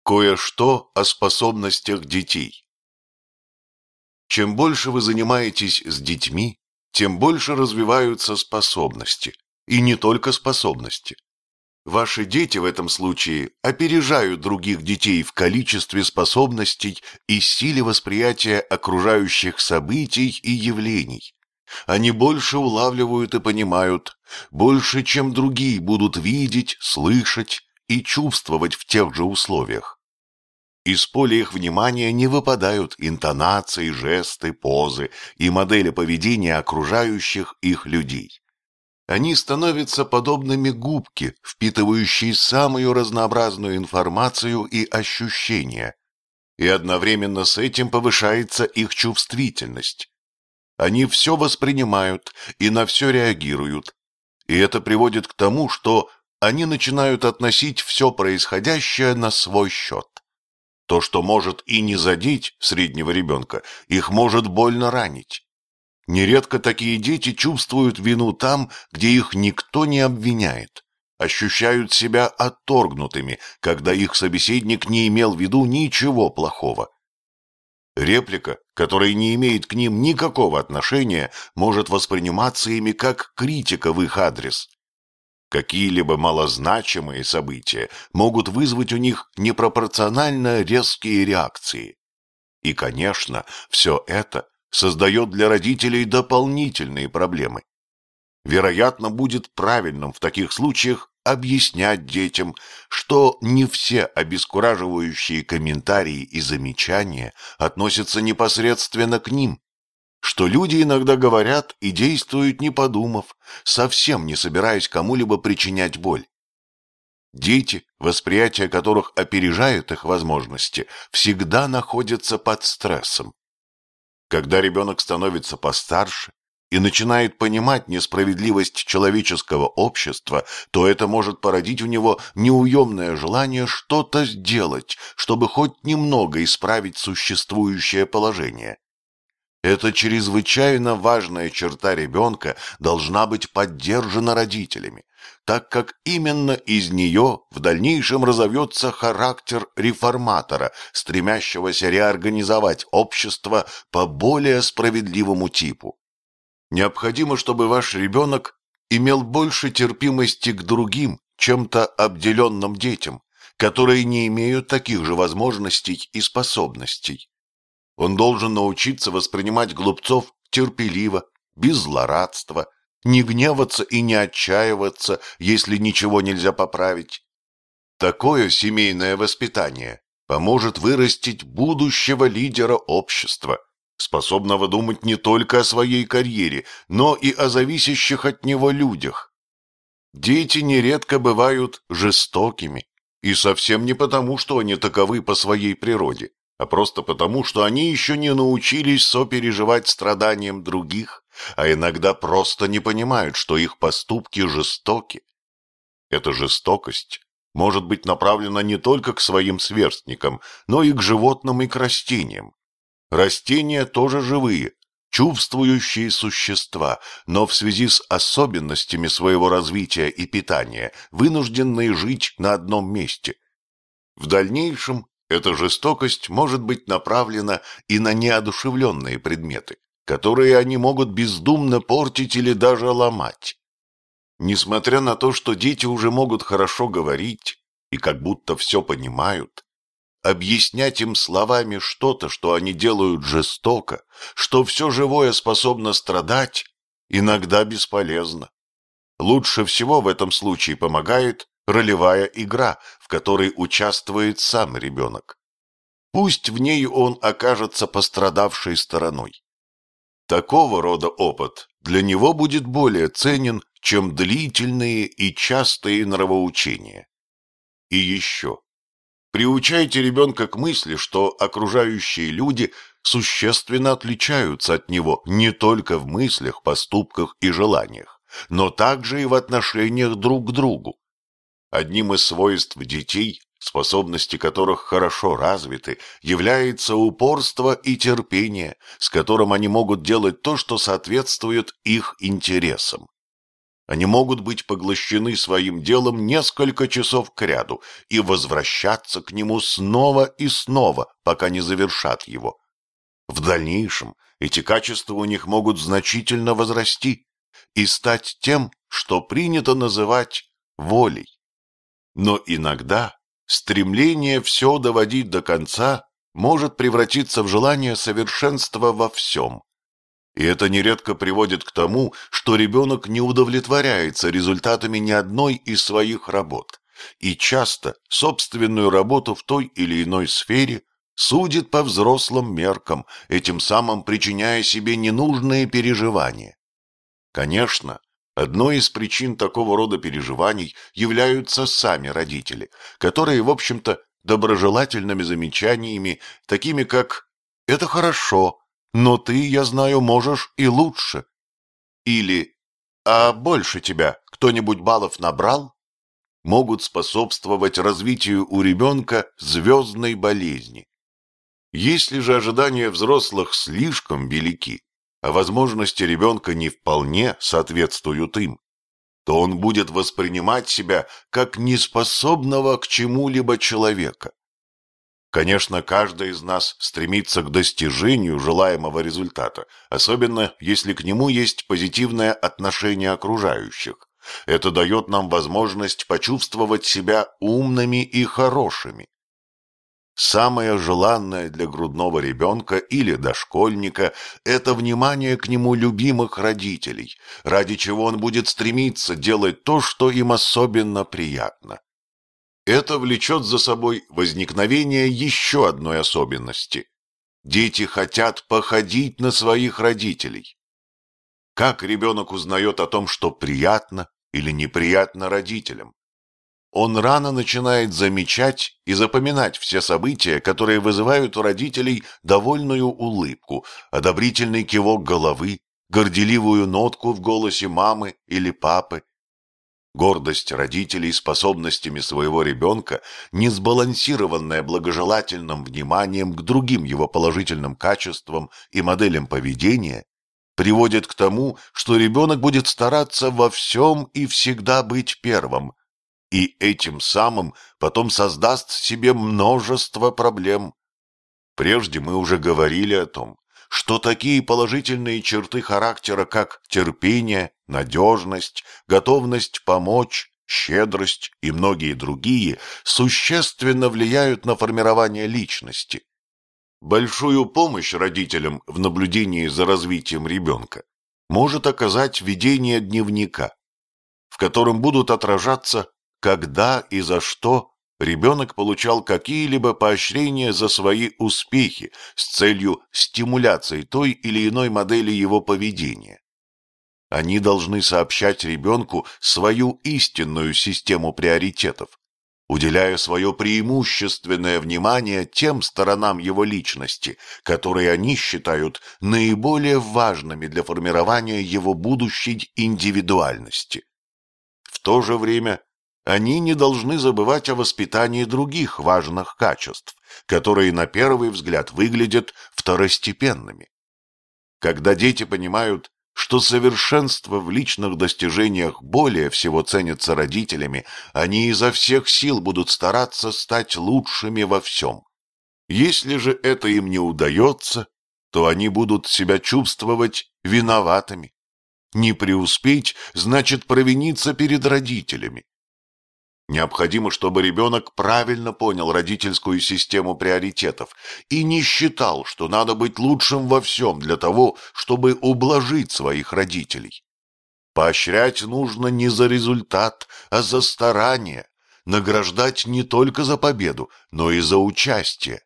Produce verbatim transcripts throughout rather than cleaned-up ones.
Кое-что о способностях детей. Чем больше вы занимаетесь с детьми, тем больше развиваются способности. И не только способности. Ваши дети в этом случае опережают других детей в количестве способностей и силе восприятия окружающих событий и явлений. Они больше улавливают и понимают, больше, чем другие будут видеть, слышать и чувствовать в тех же условиях. Из поля их внимания не выпадают интонации, жесты, позы и модели поведения окружающих их людей. Они становятся подобными губке, впитывающей самую разнообразную информацию и ощущения, и одновременно с этим повышается их чувствительность. Они все воспринимают и на все реагируют, и это приводит к тому, что они начинают относить все происходящее на свой счет. То, что может и не задеть среднего ребенка, их может больно ранить. Нередко такие дети чувствуют вину там, где их никто не обвиняет, ощущают себя отторгнутыми, когда их собеседник не имел в виду ничего плохого. Реплика, которая не имеет к ним никакого отношения, может восприниматься ими как критика в их адрес. Какие-либо малозначимые события могут вызвать у них непропорционально резкие реакции. И, конечно, все это создает для родителей дополнительные проблемы. Вероятно, будет правильным в таких случаях объяснять детям, что не все обескураживающие комментарии и замечания относятся непосредственно к ним, что люди иногда говорят и действуют не подумав, совсем не собираясь кому-либо причинять боль. Дети, восприятие которых опережает их возможности, всегда находятся под стрессом. Когда ребенок становится постарше и начинает понимать несправедливость человеческого общества, то это может породить у него неуемное желание что-то сделать, чтобы хоть немного исправить существующее положение. Эта чрезвычайно важная черта ребенка должна быть поддержана родителями, так как именно из нее в дальнейшем разовьется характер реформатора, стремящегося реорганизовать общество по более справедливому типу. Необходимо, чтобы ваш ребенок имел больше терпимости к другим, чем-то обделенным детям, которые не имеют таких же возможностей и способностей. Он должен научиться воспринимать глупцов терпеливо, без злорадства, не гневаться и не отчаиваться, если ничего нельзя поправить. Такое семейное воспитание поможет вырастить будущего лидера общества, способного думать не только о своей карьере, но и о зависящих от него людях. Дети нередко бывают жестокими, и совсем не потому, что они таковы по своей природе, а просто потому, что они еще не научились сопереживать страданиям других, а иногда просто не понимают, что их поступки жестоки. Эта жестокость может быть направлена не только к своим сверстникам, но и к животным и к растениям. Растения тоже живые, чувствующие существа, но в связи с особенностями своего развития и питания, вынужденные жить на одном месте. В дальнейшем эта жестокость может быть направлена и на неодушевленные предметы, которые они могут бездумно портить или даже ломать. Несмотря на то, что дети уже могут хорошо говорить и как будто все понимают, объяснять им словами что-то, что они делают жестоко, что все живое способно страдать, иногда бесполезно. Лучше всего в этом случае помогает ролевая игра, в которой участвует сам ребенок. Пусть в ней он окажется пострадавшей стороной. Такого рода опыт для него будет более ценен, чем длительные и частые нравоучения. И еще. Приучайте ребенка к мысли, что окружающие люди существенно отличаются от него не только в мыслях, поступках и желаниях, но также и в отношениях друг к другу. Одним из свойств детей, способности которых хорошо развиты, является упорство и терпение, с которым они могут делать то, что соответствует их интересам. Они могут быть поглощены своим делом несколько часов кряду и возвращаться к нему снова и снова, пока не завершат его. В дальнейшем эти качества у них могут значительно возрасти и стать тем, что принято называть волей. Но иногда стремление все доводить до конца может превратиться в желание совершенства во всем. И это нередко приводит к тому, что ребенок не удовлетворяется результатами ни одной из своих работ, и часто собственную работу в той или иной сфере судит по взрослым меркам, этим самым причиняя себе ненужные переживания. Конечно, одной из причин такого рода переживаний являются сами родители, которые, в общем-то, доброжелательными замечаниями, такими как «это хорошо», «но ты, я знаю, можешь и лучше» или «а больше тебя кто-нибудь баллов набрал?» могут способствовать развитию у ребенка звездной болезни. Если же ожидания взрослых слишком велики, а возможности ребенка не вполне соответствуют им, то он будет воспринимать себя как неспособного к чему-либо человека. Конечно, каждый из нас стремится к достижению желаемого результата, особенно если к нему есть позитивное отношение окружающих. Это дает нам возможность почувствовать себя умными и хорошими. Самое желанное для грудного ребенка или дошкольника – это внимание к нему любимых родителей, ради чего он будет стремиться делать то, что им особенно приятно. Это влечет за собой возникновение еще одной особенности. Дети хотят походить на своих родителей. Как ребенок узнает о том, что приятно или неприятно родителям? Он рано начинает замечать и запоминать все события, которые вызывают у родителей довольную улыбку, одобрительный кивок головы, горделивую нотку в голосе мамы или папы. Гордость родителей способностями своего ребенка, не сбалансированная благожелательным вниманием к другим его положительным качествам и моделям поведения, приводит к тому, что ребенок будет стараться во всем и всегда быть первым, и этим самым потом создаст себе множество проблем. Прежде мы уже говорили о том, что такие положительные черты характера, как терпение, надежность, готовность помочь, щедрость и многие другие, существенно влияют на формирование личности. Большую помощь родителям в наблюдении за развитием ребенка может оказать ведение дневника, в котором будут отражаться, когда и за что ребенок получал какие-либо поощрения за свои успехи с целью стимуляции той или иной модели его поведения. Они должны сообщать ребенку свою истинную систему приоритетов, уделяя свое преимущественное внимание тем сторонам его личности, которые они считают наиболее важными для формирования его будущей индивидуальности. В то же время они не должны забывать о воспитании других важных качеств, которые на первый взгляд выглядят второстепенными. Когда дети понимают, что совершенство в личных достижениях более всего ценится родителями, они изо всех сил будут стараться стать лучшими во всем. Если же это им не удается, то они будут себя чувствовать виноватыми. Не преуспеть значит провиниться перед родителями. Необходимо, чтобы ребенок правильно понял родительскую систему приоритетов и не считал, что надо быть лучшим во всем для того, чтобы ублажить своих родителей. Поощрять нужно не за результат, а за старание, награждать не только за победу, но и за участие.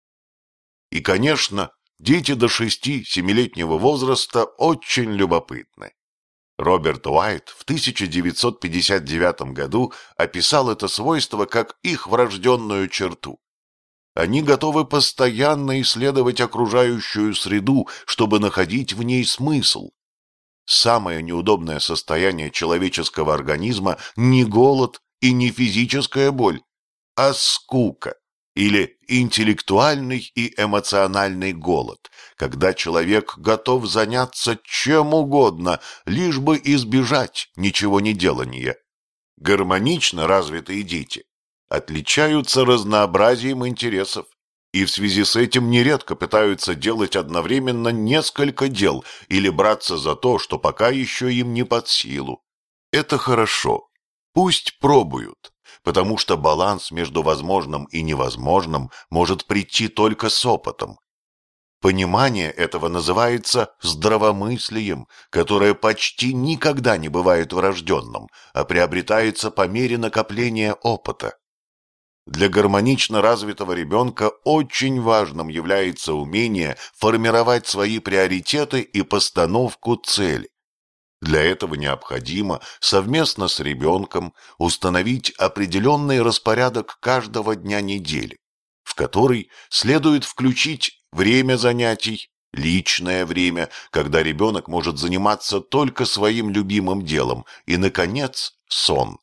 И, конечно, дети до шести-семилетнего возраста очень любопытны. Роберт Уайт в тысяча девятьсот пятьдесят девятом году описал это свойство как их врожденную черту. Они готовы постоянно исследовать окружающую среду, чтобы находить в ней смысл. Самое неудобное состояние человеческого организма не голод и не физическая боль, а скука, или интеллектуальный и эмоциональный голод, когда человек готов заняться чем угодно, лишь бы избежать ничего не делания. Гармонично развитые дети отличаются разнообразием интересов, и в связи с этим нередко пытаются делать одновременно несколько дел или браться за то, что пока еще им не под силу. Это хорошо. Пусть пробуют, потому что баланс между возможным и невозможным может прийти только с опытом. Понимание этого называется здравомыслием, которое почти никогда не бывает врожденным, а приобретается по мере накопления опыта. Для гармонично развитого ребенка очень важным является умение формировать свои приоритеты и постановку цели. Для этого необходимо совместно с ребенком установить определенный распорядок каждого дня недели, в который следует включить время занятий, личное время, когда ребенок может заниматься только своим любимым делом, и, наконец, сон.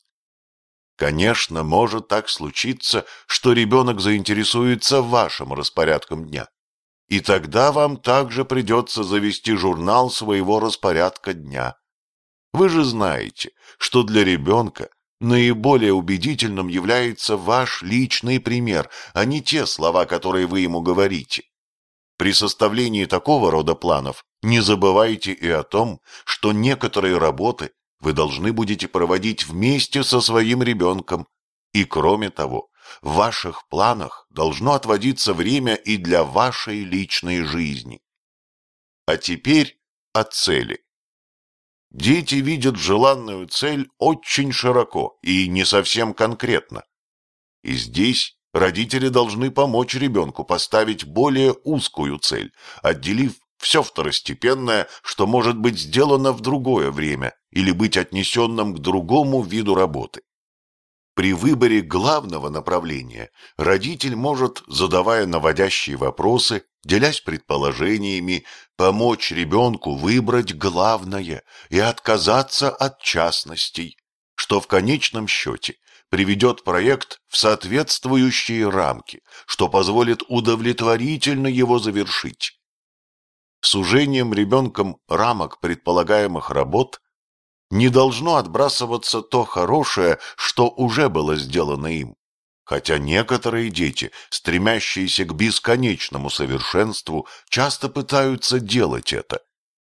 Конечно, может так случиться, что ребенок заинтересуется вашим распорядком дня. И тогда вам также придется завести журнал своего распорядка дня. Вы же знаете, что для ребенка наиболее убедительным является ваш личный пример, а не те слова, которые вы ему говорите. При составлении такого рода планов не забывайте и о том, что некоторые работы вы должны будете проводить вместе со своим ребенком. И кроме того, в ваших планах должно отводиться время и для вашей личной жизни. А теперь о цели. Дети видят желанную цель очень широко и не совсем конкретно. И здесь родители должны помочь ребенку поставить более узкую цель, отделив все второстепенное, что может быть сделано в другое время или быть отнесенным к другому виду работы. При выборе главного направления родитель может, задавая наводящие вопросы, делясь предположениями, помочь ребенку выбрать главное и отказаться от частностей, что в конечном счете приведет проект в соответствующие рамки, что позволит удовлетворительно его завершить. Сужением ребенком рамок предполагаемых работ не должно отбрасываться то хорошее, что уже было сделано им, хотя некоторые дети, стремящиеся к бесконечному совершенству, часто пытаются делать это.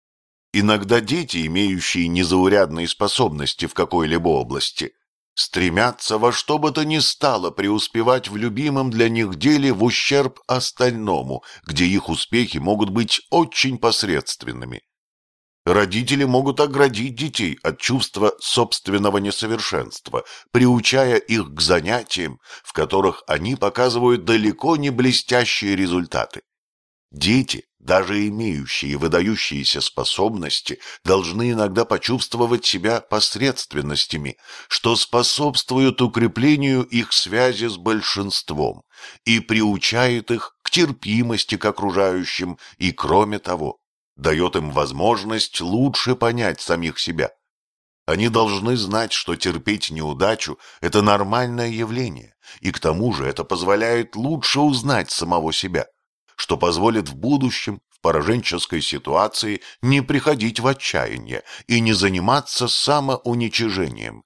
Иногда дети, имеющие незаурядные способности в какой-либо области, стремятся во что бы то ни стало преуспевать в любимом для них деле в ущерб остальному, где их успехи могут быть очень посредственными. Родители могут оградить детей от чувства собственного несовершенства, приучая их к занятиям, в которых они показывают далеко не блестящие результаты. Дети, даже имеющие выдающиеся способности, должны иногда почувствовать себя посредственностями, что способствует укреплению их связи с большинством и приучает их к терпимости к окружающим и, кроме того, дает им возможность лучше понять самих себя. Они должны знать, что терпеть неудачу – это нормальное явление, и к тому же это позволяет лучше узнать самого себя, что позволит в будущем в пораженческой ситуации не приходить в отчаяние и не заниматься самоуничижением.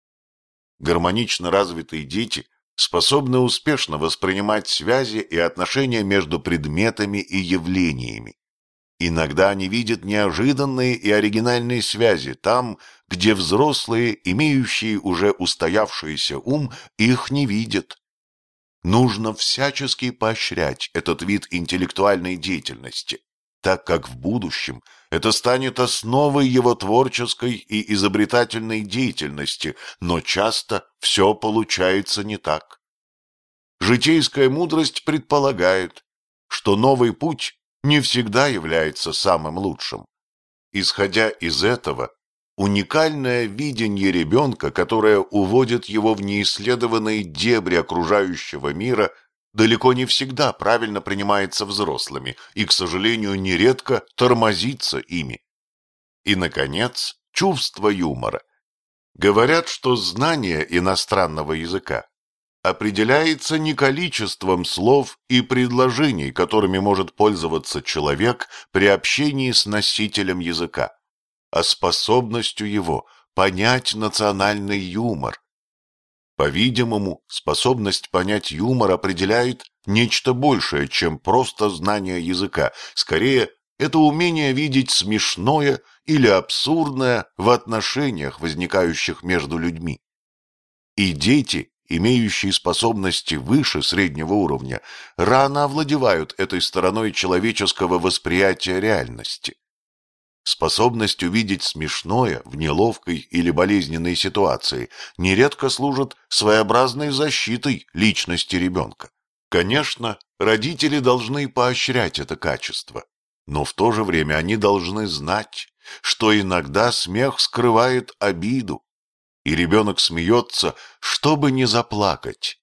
Гармонично развитые дети способны успешно воспринимать связи и отношения между предметами и явлениями. Иногда они видят неожиданные и оригинальные связи там, где взрослые, имеющие уже устоявшийся ум, их не видят. Нужно всячески поощрять этот вид интеллектуальной деятельности, так как в будущем это станет основой его творческой и изобретательной деятельности, но часто все получается не так. Житейская мудрость предполагает, что новый путь не всегда является самым лучшим. Исходя из этого, уникальное видение ребенка, которое уводит его в неисследованные дебри окружающего мира, далеко не всегда правильно принимается взрослыми и, к сожалению, нередко тормозится ими. И, наконец, чувство юмора. Говорят, что знание иностранного языка определяется не количеством слов и предложений, которыми может пользоваться человек при общении с носителем языка, а способностью его понять национальный юмор. По-видимому, способность понять юмор определяет нечто большее, чем просто знание языка. Скорее, это умение видеть смешное или абсурдное в отношениях, возникающих между людьми. И дети, имеющие способности выше среднего уровня, рано овладевают этой стороной человеческого восприятия реальности. Способность увидеть смешное в неловкой или болезненной ситуации нередко служит своеобразной защитой личности ребенка. Конечно, родители должны поощрять это качество, но в то же время они должны знать, что иногда смех скрывает обиду, и ребенок смеется, чтобы не заплакать.